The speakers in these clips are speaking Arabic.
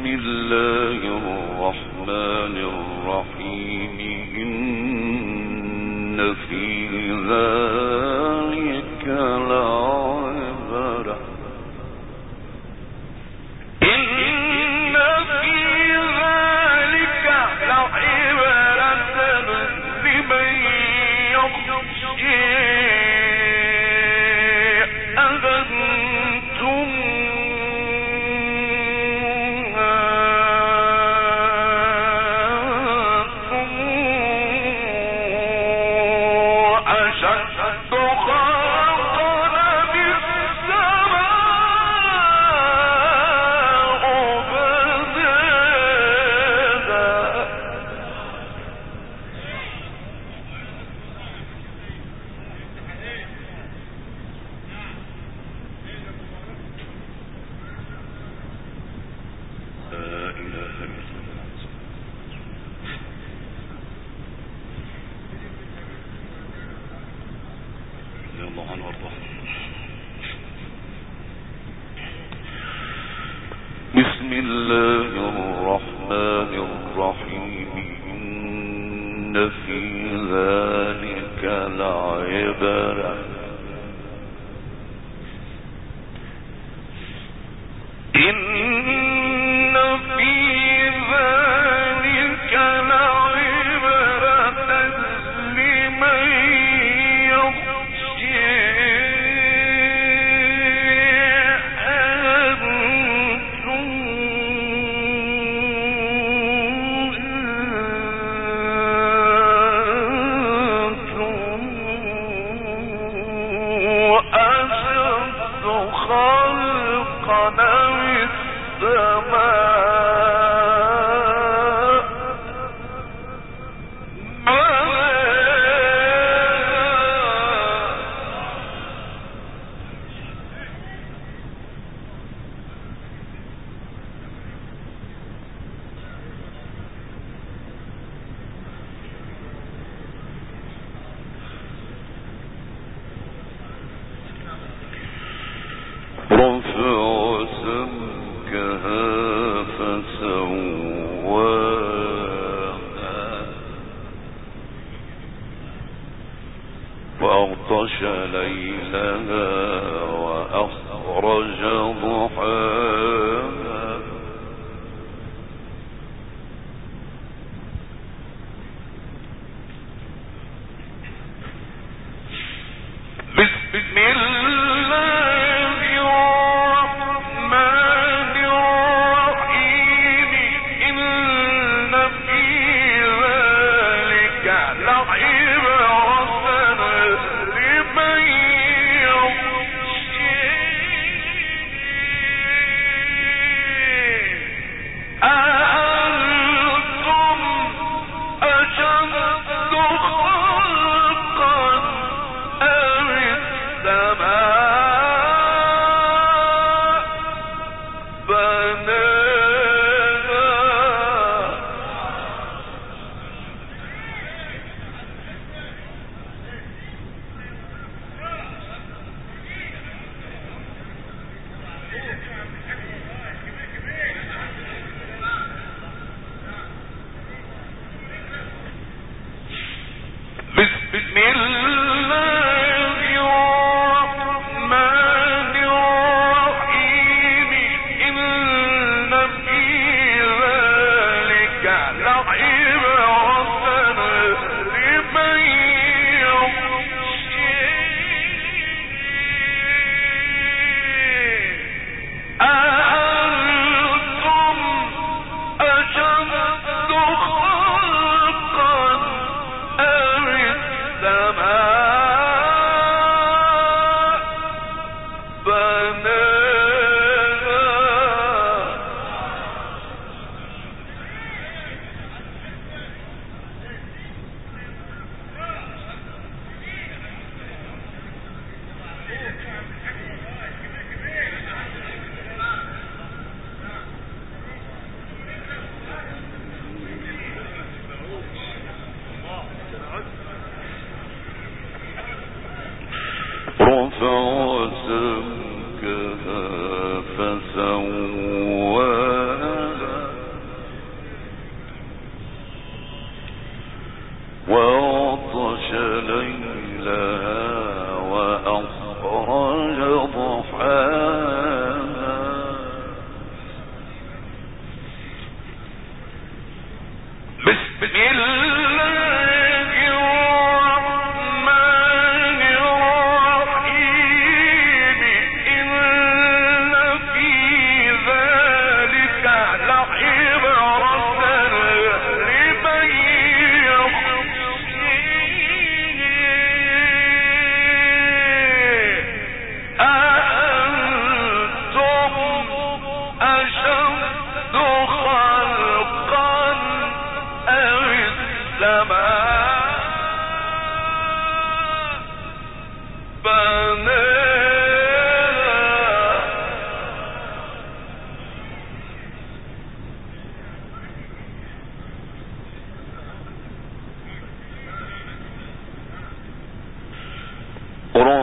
الله الرحمن الرحيم إن في ذلك لعبرة لمن يخشى أذنتم بسم الله الرحمن الرحيم إن في ذلك لعبرة رفع سمكها فسواها وأغطش ليلها وأخرج ضحاها بسم الله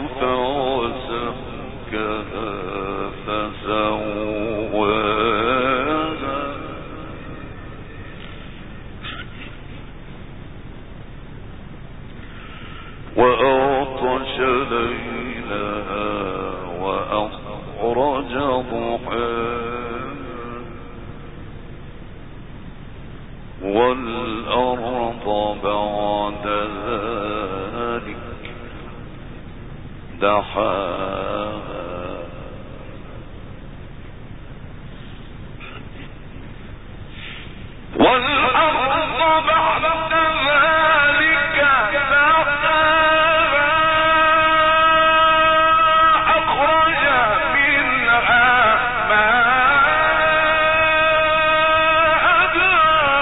وأغطش ليلها وأخرج ضحاها والأرض بعد ذلك دحاها والأرض بعد ذلك دحاها أخرج منها ماءها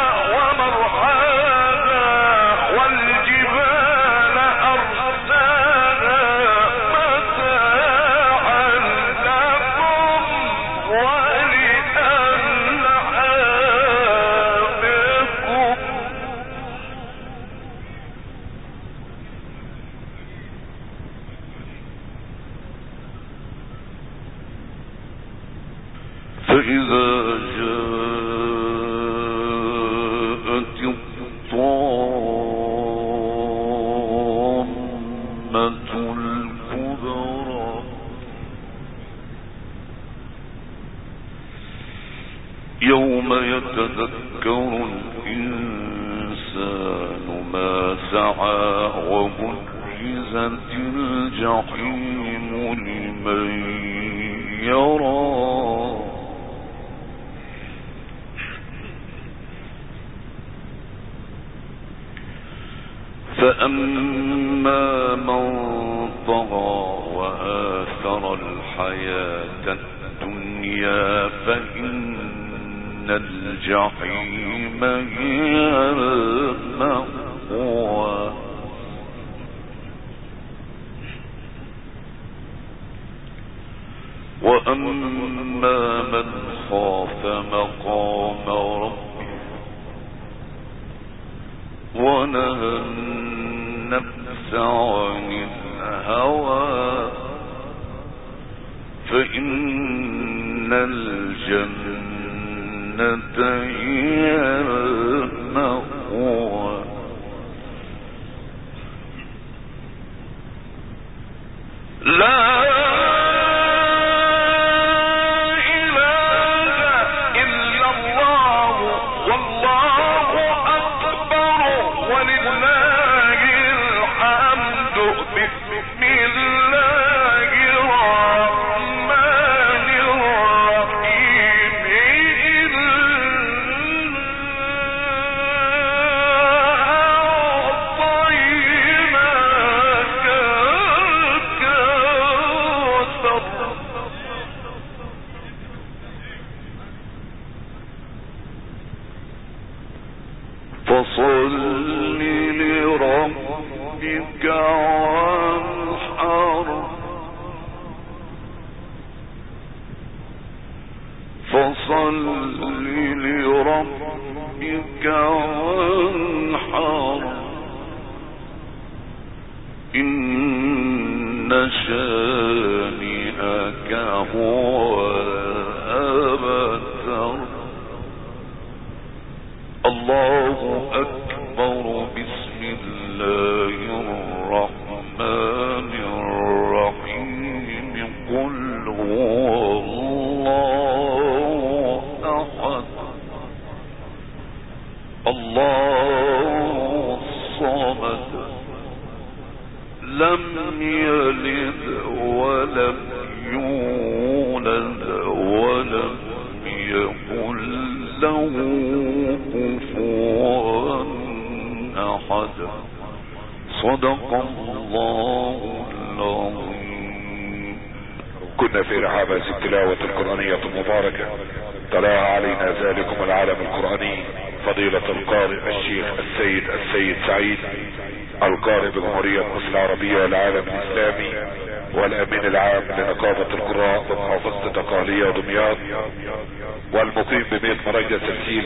ومرعاها والجبال أرساها متاعا لكم ولأنعامكم فإذا جاءت الطامة الكبرى يوم يتذكر الإنسان ما سعى وبرزت الجحيم لمن يرى فأما من طغى وآثر الحياة الدنيا فإن الجحيم هي المأوى وأما من خاف مقام ربه ونهى النفس عن الهوى فإن الجنة هي المأوى لا فصل لربك وانحر فصل لربك وانحر إن شانئك هو الأبتر الله أكبر بسم الله الرحمن الرحيم قل هو الله أحد الله الصمد لم يلد ولم يولد ولم يكن له كفوا أحد صدق الله العظيم. كنا في رحاب هذه التلاوة القرآنية المباركة تلاها علينا ذلكم العالم القرآني فضيلة القارئ الشيخ السيد سعيد القارئ بجمهورية مصر العربية والعالم الإسلامي والأمين العام لنقابة القراء بمحافظة الدقهلية ودمياط والمقيم ب100 مريجة تسجيل